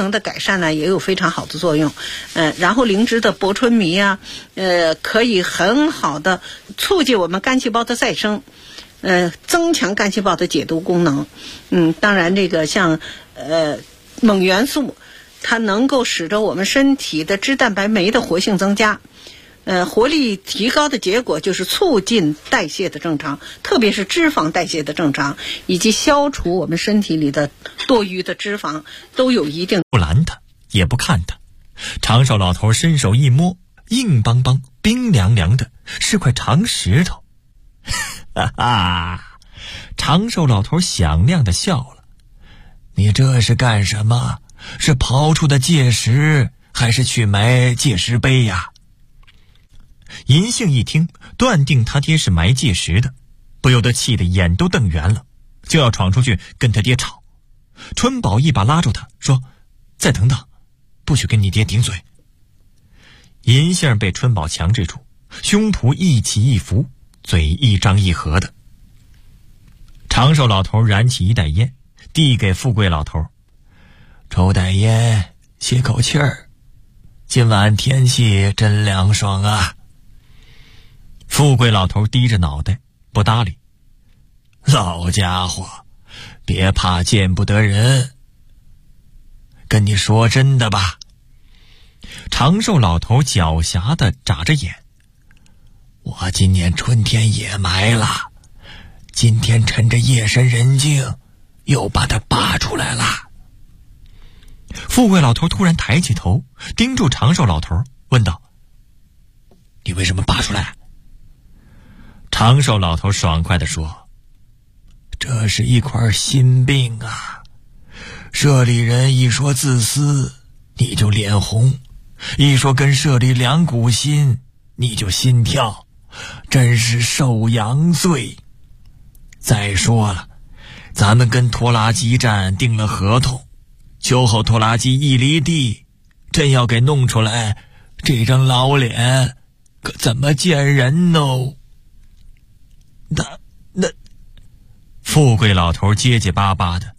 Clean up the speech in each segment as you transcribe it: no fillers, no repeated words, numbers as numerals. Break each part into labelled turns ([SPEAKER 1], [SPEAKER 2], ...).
[SPEAKER 1] 能的改善呢也有非常好的作用。然后灵芝的薄醇醚啊，可以很好的促进我们干细胞的再生，增强干细胞的解毒功能。当然这个像锰元素，它能够使得我们身体的脂蛋白酶的活性增加。活力提高的结果就是促进代谢的正常，特别是脂肪代谢的正常，以及消除我们身体里的多余的脂肪，都有一定。
[SPEAKER 2] 不拦他，也不看他，长寿老头伸手一摸，硬邦邦、冰凉凉的，是块长石头。哈哈！长寿老头响亮地笑了：“你这是干什么？是刨出的戒石，还是去埋戒石碑呀？”银杏一听，断定他爹是埋戒石的，不由得气得眼都瞪圆了，就要闯出去跟他爹吵。春宝一把拉住他，说：“再等等，不许跟你爹顶嘴。”银杏被春宝强制住，胸脯一起一伏，嘴一张一合的。长寿老头燃起一袋烟，递给富贵老头：“抽袋烟，歇口气儿。今晚天气真凉爽啊。”富贵老头低着脑袋不搭理：“老家伙，别怕见不得人。跟你说真的吧。”长寿老头狡黠地眨着眼：“我今年春天也埋了，今天趁着夜深人静，又把它拔出来了。”富贵老头突然抬起头，盯住长寿老头，问道：“你为什么拔出来？”长寿老头爽快地说：“这是一块心病啊！社里人一说自私，你就脸红；一说跟社里两股心，你就心跳，真是受阳罪。再说了，咱们跟拖拉机站订了合同，秋后拖拉机一离地，真要给弄出来，这张老脸可怎么见人呢？”那富贵老头结结巴巴的：“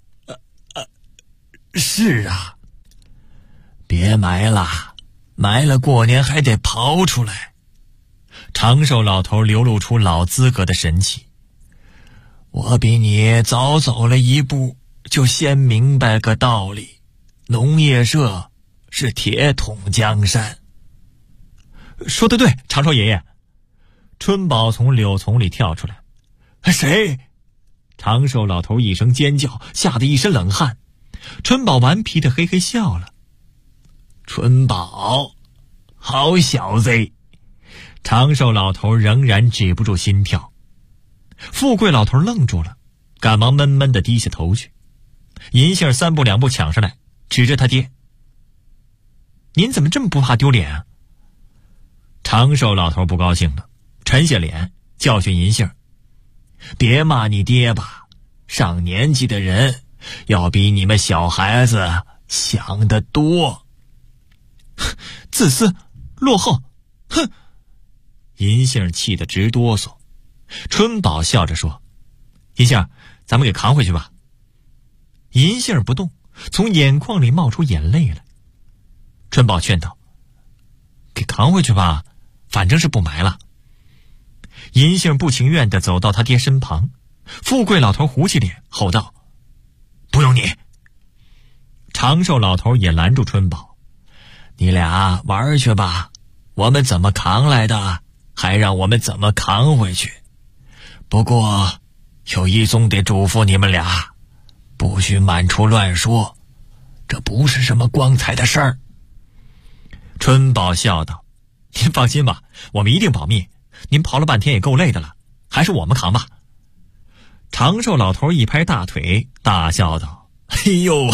[SPEAKER 2] 是啊，别埋了，埋了过年还得刨出来。”长寿老头流露出老资格的神气：“我比你早走了一步，就先明白个道理，农业社是铁桶江山。”说得对，长寿爷爷。春宝从柳丛里跳出来：“谁？”长寿老头一声尖叫，吓得一身冷汗。春宝顽皮的嘿嘿笑了：“春宝，好小子！”长寿老头仍然止不住心跳。富贵老头愣住了，赶忙闷闷的低下头去。银杏三步两步抢上来，指着他爹：“您怎么这么不怕丢脸啊？”长寿老头不高兴了，沉下脸教训银杏：“别骂你爹吧，上年纪的人要比你们小孩子想得多。”“自私，落后，哼！”银杏气得直哆嗦。春宝笑着说：“银杏，咱们给扛回去吧。”银杏不动，从眼眶里冒出眼泪来。春宝劝道：“给扛回去吧，反正是不埋了。”银杏不情愿地走到他爹身旁，富贵老头糊起脸吼道：“不用你！”长寿老头也拦住春宝：“你俩玩去吧，我们怎么扛来的，还让我们怎么扛回去。不过有一宗得嘱咐你们俩，不许满处乱说，这不是什么光彩的事儿。”春宝笑道：“您放心吧，我们一定保密。您刨了半天也够累的了，还是我们扛吧。”长寿老头一拍大腿，大笑道：“哎呦，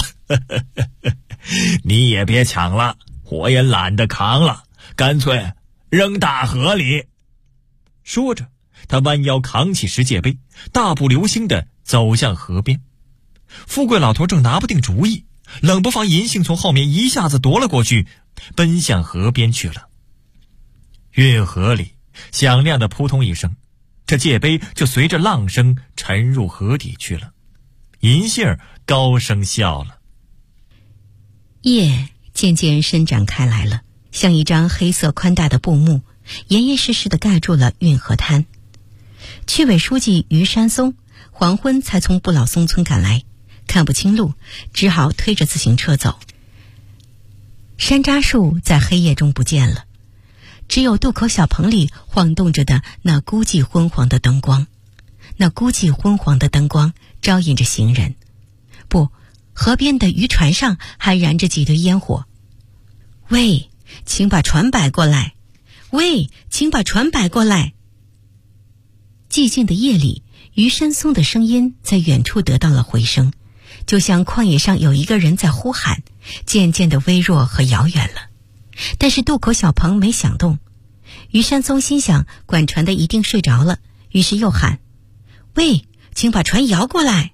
[SPEAKER 2] 你也别抢了，我也懒得扛了，干脆扔大河里。”说着，他弯腰扛起石界碑，大步流星地走向河边。富贵老头正拿不定主意，冷不防银杏从后面一下子夺了过去，奔向河边去了。运河里响亮的扑通一声，这界碑就随着浪声沉入河底去了。银杏高声笑了。
[SPEAKER 3] 夜渐渐伸展开来了，像一张黑色宽大的布幕，严严实实地盖住了运河滩。区委书记于山松黄昏才从不老松村赶来，看不清路，只好推着自行车走。山楂树在黑夜中不见了，只有渡口小棚里晃动着的那孤寂昏黄的灯光，那孤寂昏黄的灯光招引着行人。不，河边的渔船上还燃着几堆烟火。喂，请把船摆过来！喂，请把船摆过来！寂静的夜里，于山松的声音在远处得到了回声，就像旷野上有一个人在呼喊，渐渐的微弱和遥远了。但是渡口小棚没响动。于山松心想，管船的一定睡着了，于是又喊：喂，请把船摇过来！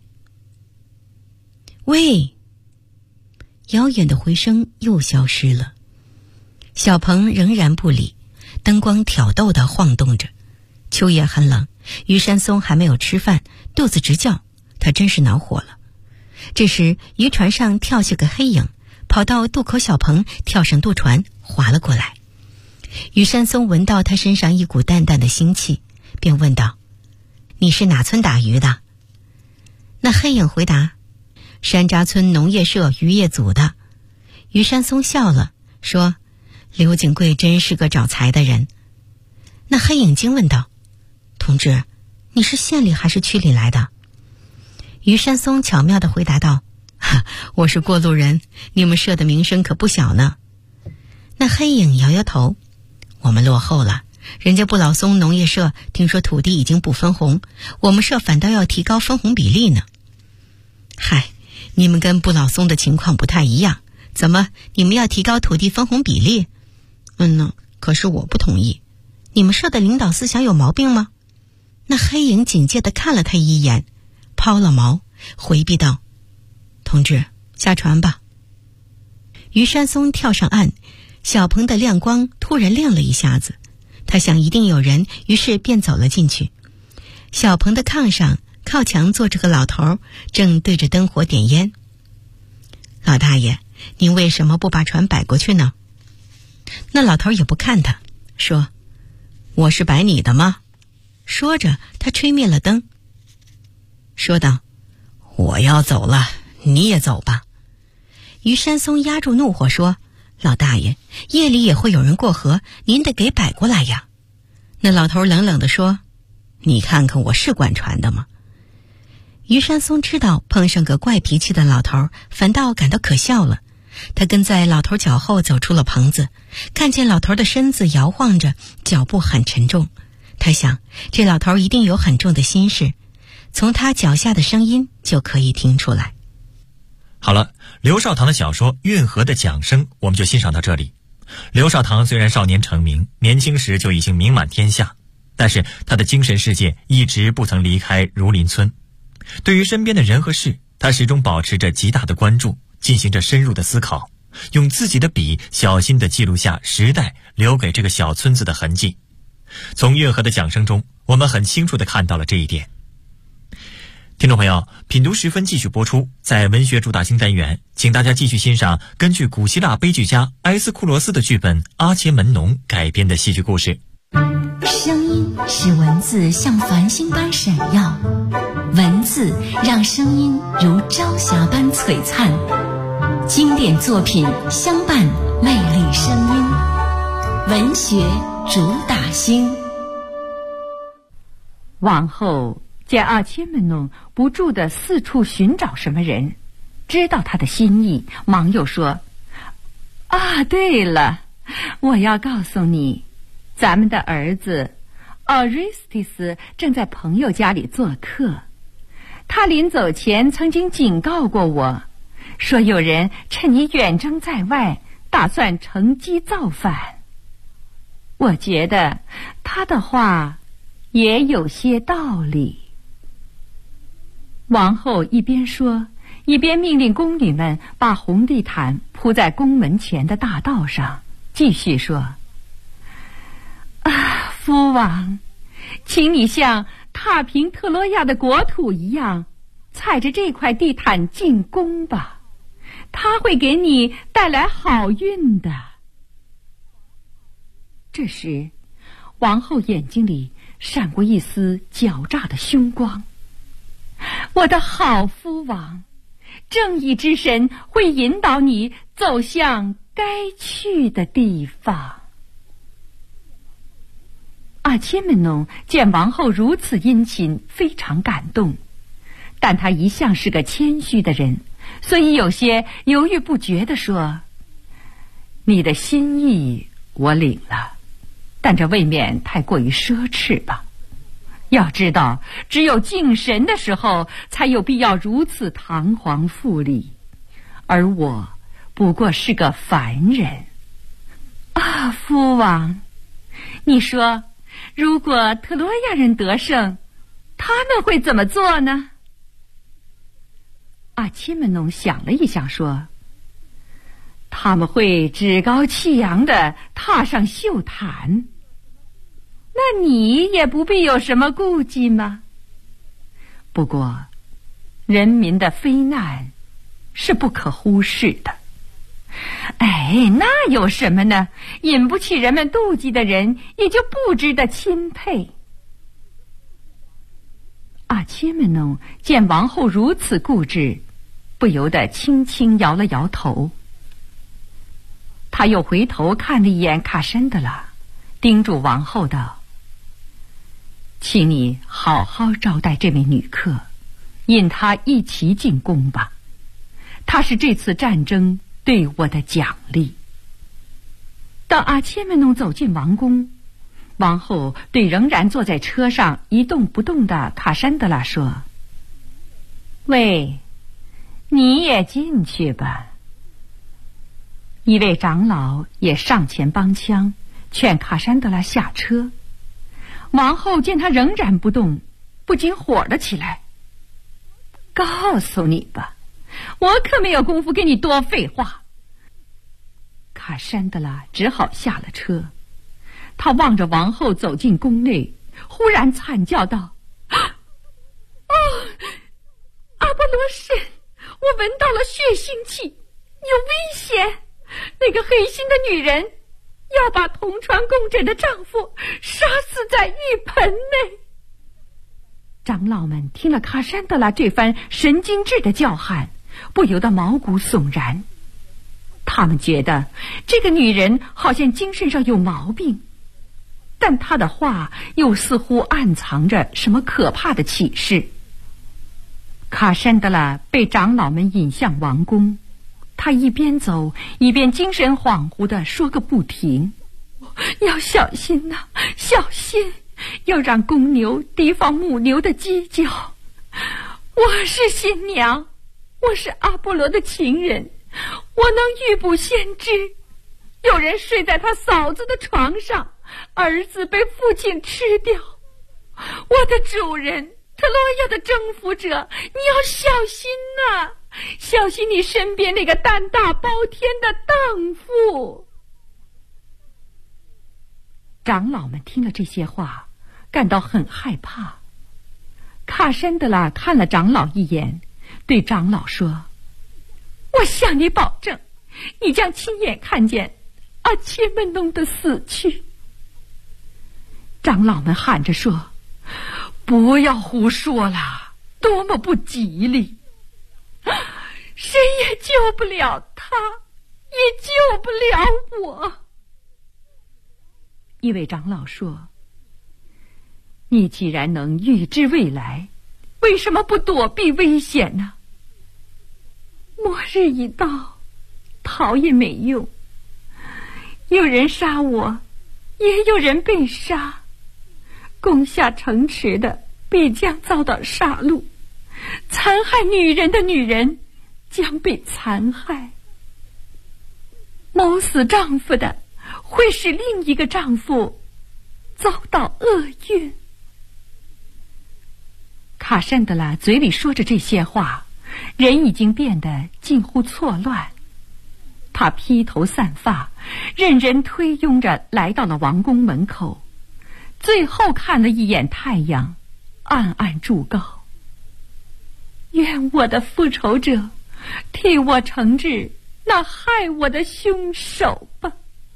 [SPEAKER 3] 喂！遥远的回声又消失了。小棚仍然不理，灯光挑逗地晃动着。秋夜很冷，于山松还没有吃饭，肚子直叫，他真是恼火了。这时渔船上跳下个黑影，跑到渡口小棚，跳上渡船划了过来。于山松闻到他身上一股淡淡的腥气，便问道：你是哪村打鱼的？那黑影回答：山楂村农业社渔业组的。于山松笑了，说：刘景贵真是个找财的人。那黑影惊问道：同志，你是县里还是区里来的？于山松巧妙地回答道：我是过路人，你们社的名声可不小呢。那黑影摇摇头：我们落后了，人家不老松农业社听说土地已经不分红，我们社反倒要提高分红比例呢。嗨，你们跟不老松的情况不太一样，怎么你们要提高土地分红比例？可是我不同意。你们社的领导思想有毛病吗？那黑影警戒地看了他一眼，抛了锚，回避道：同志，下船吧。于山松跳上岸，小棚的亮光突然亮了一下子，他想一定有人，于是便走了进去。小棚的炕上靠墙坐着个老头，正对着灯火点烟。老大爷，您为什么不把船摆过去呢？那老头也不看他，说：我是摆你的吗？说着他吹灭了灯，说道：我要走了，你也走吧。于山松压住怒火说：老大爷，夜里也会有人过河，您得给摆过来呀。那老头冷冷地说：你看看我是管船的吗？于山松知道碰上个怪脾气的老头，反倒感到可笑了。他跟在老头脚后走出了棚子，看见老头的身子摇晃着，脚步很沉重。他想，这老头一定有很重的心事，从他脚下的声音就可以听出来。
[SPEAKER 2] 好了，刘少棠的小说《运河的桨声》我们就欣赏到这里。刘少棠虽然少年成名，年轻时就已经名满天下，但是他的精神世界一直不曾离开儒林村。对于身边的人和事，他始终保持着极大的关注，进行着深入的思考，用自己的笔小心地记录下时代留给这个小村子的痕迹。从运河的桨声中，我们很清楚地看到了这一点。听众朋友，品读时分继续播出，在文学主打星单元，请大家继续欣赏根据古希腊悲剧家埃斯库罗斯的剧本《阿切门农》改编的戏剧故事。
[SPEAKER 4] 声音使文字像繁星般闪耀，文字让声音如朝霞般璀璨。经典作品相伴，魅力声音，文学主打星。
[SPEAKER 5] 往后见阿切门农不住地四处寻找什么人，知道他的心意，忙又说：对了，我要告诉你，咱们的儿子奥瑞斯蒂斯正在朋友家里做客，他临走前曾经警告过我，说有人趁你远征在外，打算乘机造反。我觉得他的话也有些道理。王后一边说，一边命令宫女们把红地毯铺在宫门前的大道上，继续说：夫王，请你像踏平特洛亚的国土一样，踩着这块地毯进宫吧。 他会给你带来好运的。这时，王后眼睛里闪过一丝狡诈的凶光。我的好夫王，正义之神会引导你走向该去的地方。阿切门农见王后如此殷勤，非常感动，但他一向是个谦虚的人，所以有些犹豫不决地说：你的心意我领了，但这未免太过于奢侈吧。要知道，只有敬神的时候才有必要如此堂皇富丽，而我不过是个凡人。啊，夫王，你说如果特洛亚人得胜，他们会怎么做呢？阿切门农想了一想说：他们会趾高气扬地踏上秀坛，那你也不必有什么顾忌吗？不过，人民的非难是不可忽视的。哎，那有什么呢？引不起人们妒忌的人，也就不值得钦佩。阿切门农见王后如此固执，不由得轻轻摇了摇头。他又回头看了一眼卡珊德拉，叮嘱王后道：请你好好招待这位女客，引她一起进宫吧，她是这次战争对我的奖励。当阿切门农走进王宫，王后对仍然坐在车上一动不动的卡珊德拉说：喂，你也进去吧。一位长老也上前帮腔，劝卡珊德拉下车。王后见他仍然不动，不禁火了起来：告诉你吧，我可没有功夫跟你多废话。卡珊德拉只好下了车，他望着王后走进宫内，忽然惨叫道：哦，阿波罗神，我闻到了血腥气，有危险！那个黑心的女人要把同床共枕的丈夫杀死在浴盆内。长老们听了卡珊德拉这番神经质的叫喊，不由得毛骨悚然。他们觉得这个女人好像精神上有毛病，但她的话又似乎暗藏着什么可怕的启示。卡珊德拉被长老们引向王宫，他一边走一边精神恍惚地说个不停：要小心呐，小心，要让公牛提防母牛的犄角。我是新娘，我是阿波罗的情人，我能预卜先知。有人睡在他嫂子的床上，儿子被父亲吃掉。我的主人，特洛亚的征服者，你要小心呐，小心你身边那个胆大包天的荡妇。长老们听了这些话，感到很害怕。卡珊德拉看了长老一眼，对长老说：我向你保证，你将亲眼看见阿切门农的死去。长老们喊着说：不要胡说了，多么不吉利！谁也救不了他，也救不了我。一位长老说：你既然能预知未来，为什么不躲避危险呢？末日一到，逃也没用，有人杀我，也有人被杀。攻下城池的必将遭到杀戮，残害女人的女人将被残害，谋死丈夫的会使另一个丈夫遭到厄运。卡珊德拉嘴里说着这些话，人已经变得近乎错乱。他披头散发，任人推拥着来到了王宫门口，最后看了一眼太阳，暗暗祝告：愿我的复仇者替我惩治那害我的凶手吧。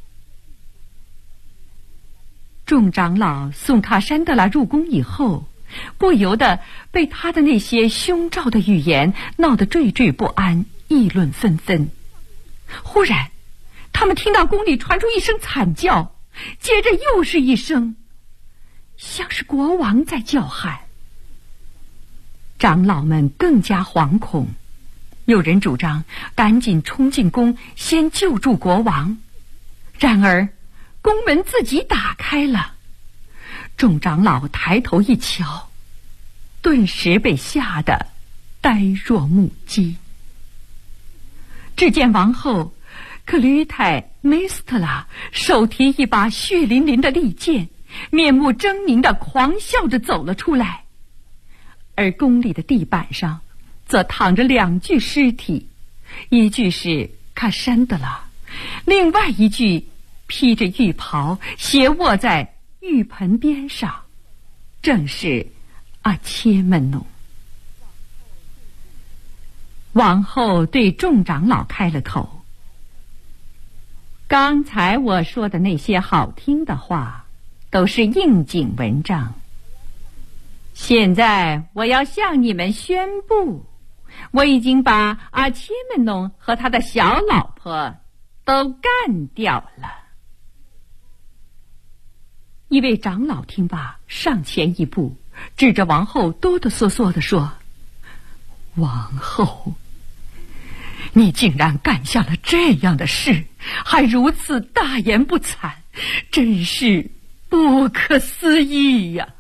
[SPEAKER 5] 众长老送卡珊德拉入宫以后，不由得被他的那些凶兆的语言闹得惴惴不安，议论纷纷。忽然他们听到宫里传出一声惨叫，接着又是一声，像是国王在叫喊。长老们更加惶恐，有人主张赶紧冲进宫，先救助国王。然而宫门自己打开了，众长老抬头一瞧，顿时被吓得呆若木鸡。只见王后克吕泰梅斯特拉手提一把血淋淋的利剑，面目狰狞地狂笑着走了出来。而宫里的地板上则躺着2具尸体，一具是卡珊德拉，另外一具披着浴袍斜卧在浴盆边上，正是阿切门农。王后对众长老开了口：刚才我说的那些好听的话都是应景文章，现在我要向你们宣布，我已经把阿切门农和他的小老婆都干掉了。一位长老听罢，上前一步，指着王后哆哆嗦嗦地说：王后，你竟然干下了这样的事，还如此大言不惭，真是不可思议呀！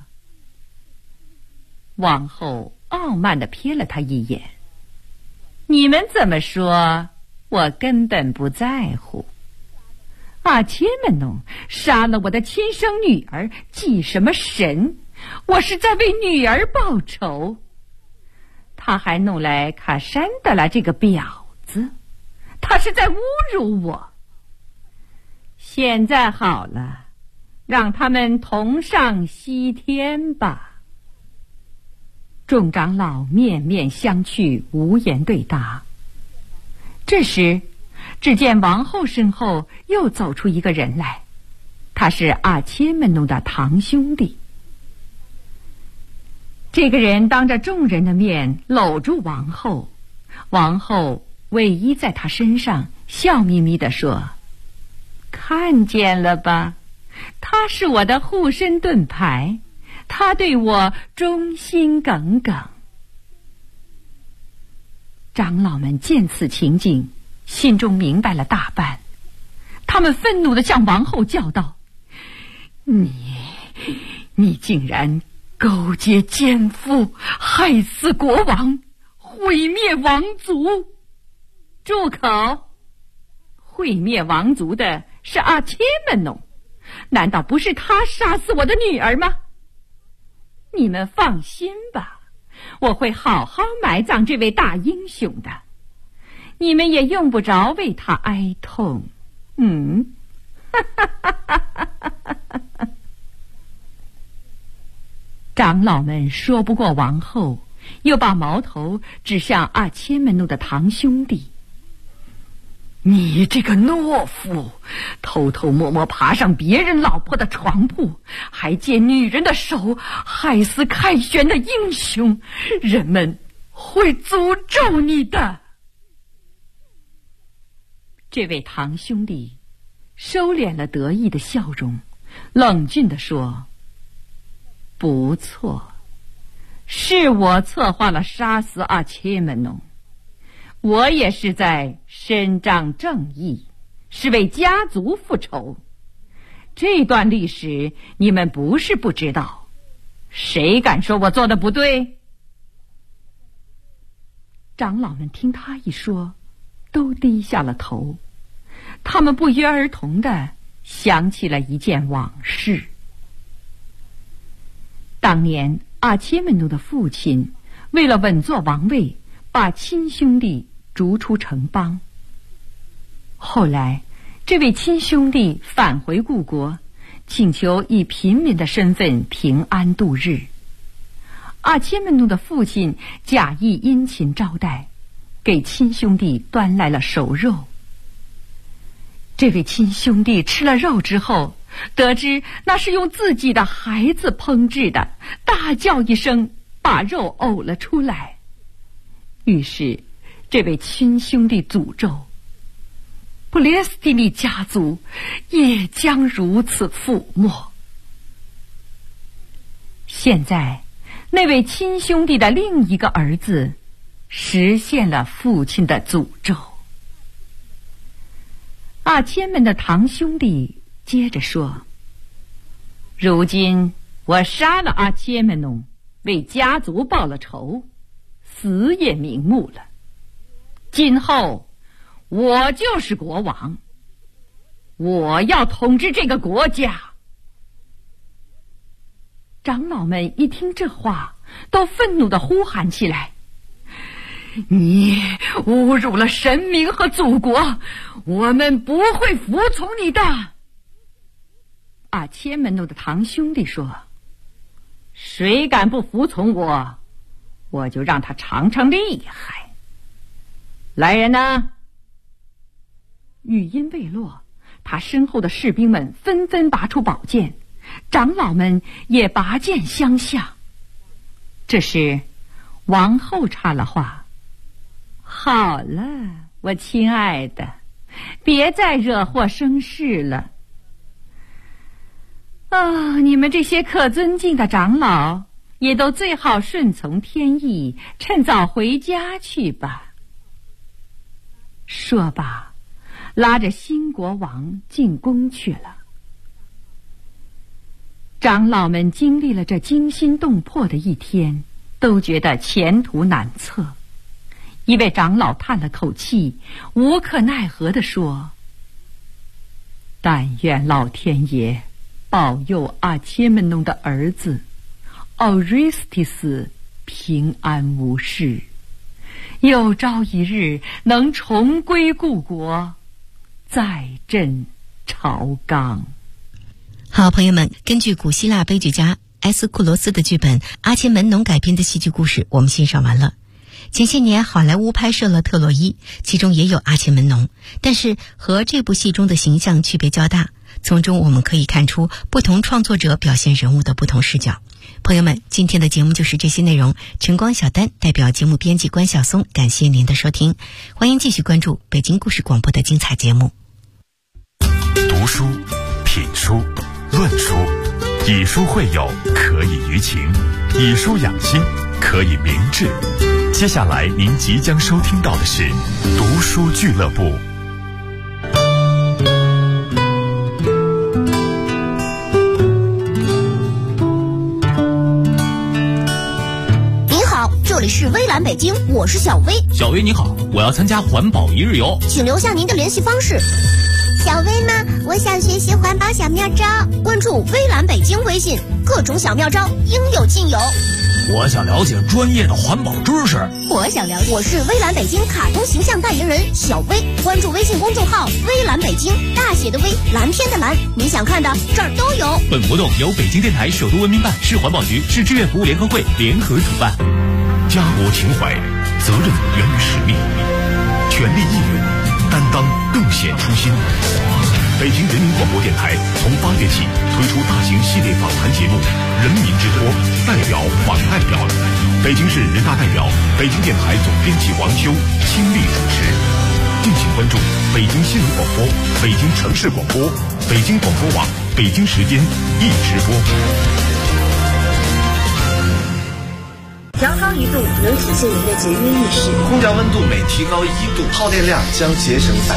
[SPEAKER 5] 王后傲慢地瞥了他一眼：你们怎么说，我根本不在乎。阿切门农杀了我的亲生女儿，祭什么神？我是在为女儿报仇。他还弄来卡珊德拉这个婊子，他是在侮辱我。现在好了，让他们同上西天吧。众长老面面相觑，无言对答。这时只见王后身后又走出一个人来，他是阿切门农的堂兄弟。这个人当着众人的面搂住王后，王后偎依在他身上，笑眯眯地说：看见了吧，他是我的护身盾牌，他对我忠心耿耿。长老们见此情景，心中明白了大半，他们愤怒地向王后叫道：你竟然勾结奸夫，害死国王，毁灭王族！住口！毁灭王族的是阿切门农，难道不是他杀死我的女儿吗？你们放心吧，我会好好埋葬这位大英雄的，你们也用不着为他哀痛。长老们说不过王后，又把矛头指向阿切门农的堂兄弟。你这个懦夫，偷偷摸摸爬上别人老婆的床铺，还借女人的手害死凯旋的英雄，人们会诅咒你的。这位堂兄弟收敛了得意的笑容，冷峻地说：不错，是我策划了杀死阿切门农，我也是在伸张正义，是为家族复仇。这段历史你们不是不知道，谁敢说我做的不对？长老们听他一说，都低下了头，他们不约而同地想起了一件往事。当年阿切门农的父亲为了稳坐王位，把亲兄弟逐出城邦。后来这位亲兄弟返回故国，请求以平民的身份平安度日。阿切门农的父亲假意殷勤招待， 给亲兄弟端来了熟肉。这位亲兄弟吃了肉之后，得知那是用自己的孩子烹制的，大叫一声，把肉呕了出来。于是这位亲兄弟诅咒，普列斯蒂尼家族也将如此覆没。现在那位亲兄弟的另一个儿子实现了父亲的诅咒。阿千门的堂兄弟接着说，如今我杀了阿切门农，为家族报了仇，死也瞑目了。今后我就是国王，我要统治这个国家。长老们一听这话，都愤怒地呼喊起来，你侮辱了神明和祖国，我们不会服从你的。阿切门诺的堂兄弟说，谁敢不服从我，我就让他尝尝厉害。来人呐！语音未落，他身后的士兵们纷纷拔出宝剑，长老们也拔剑相向。这时王后插了话，好了，我亲爱的，别再惹祸生事了。你们这些可尊敬的长老也都最好顺从天意，趁早回家去吧。说罢，拉着新国王进宫去了。长老们经历了这惊心动魄的一天，都觉得前途难测。一位长老叹了口气，无可奈何地说，但愿老天爷保佑阿切门农的儿子奥瑞斯蒂斯平安无事，有朝一日能重归故国，再振朝纲。
[SPEAKER 3] 好，朋友们，根据古希腊悲剧家埃斯库罗斯的剧本《阿切门农》改编的戏剧故事我们欣赏完了。前些年好莱坞拍摄了特洛伊，其中也有阿切门农，但是和这部戏中的形象区别较大，从中我们可以看出不同创作者表现人物的不同视角。朋友们，今天的节目就是这些内容，晨光小丹代表节目编辑关晓松，感谢您的收听，欢迎继续关注北京故事广播的精彩节目。
[SPEAKER 6] 读书、品书、论书，以书会友，可以娱情；以书养心，可以明志。接下来您即将收听到的是读书俱乐部。
[SPEAKER 7] 您好，这里是微蓝北京，我是小薇。
[SPEAKER 8] 小薇你好，我要参加环保一日游，
[SPEAKER 7] 请留下您的联系方式。
[SPEAKER 9] 小薇呢？我想学习环保小妙招，
[SPEAKER 7] 关注微蓝北京微信，各种小妙招应有尽有。
[SPEAKER 8] 我想了解专业的环保知识。
[SPEAKER 7] 我是微蓝北京卡通形象代言人小薇，关注微信公众号微蓝北京，大写的微，蓝天的蓝，你想看的这儿都有。
[SPEAKER 8] 本活动由北京电台首都文明办、市环保局、市志愿服务联合会联合主办。
[SPEAKER 6] 家国情怀，责任源于使命，全力以赴，担当更显初心。北京人民广播电台从8月起推出大型系列访谈节目《人民之托》，代表访代表。北京市人大代表、北京电台总编辑王修亲力主持。敬请关注北京新闻广播、北京城市广播、北京广播网北京时间一直播。
[SPEAKER 10] 调高1度能体现您的节约意识。
[SPEAKER 11] 空调温度每提高1度，耗电量将节省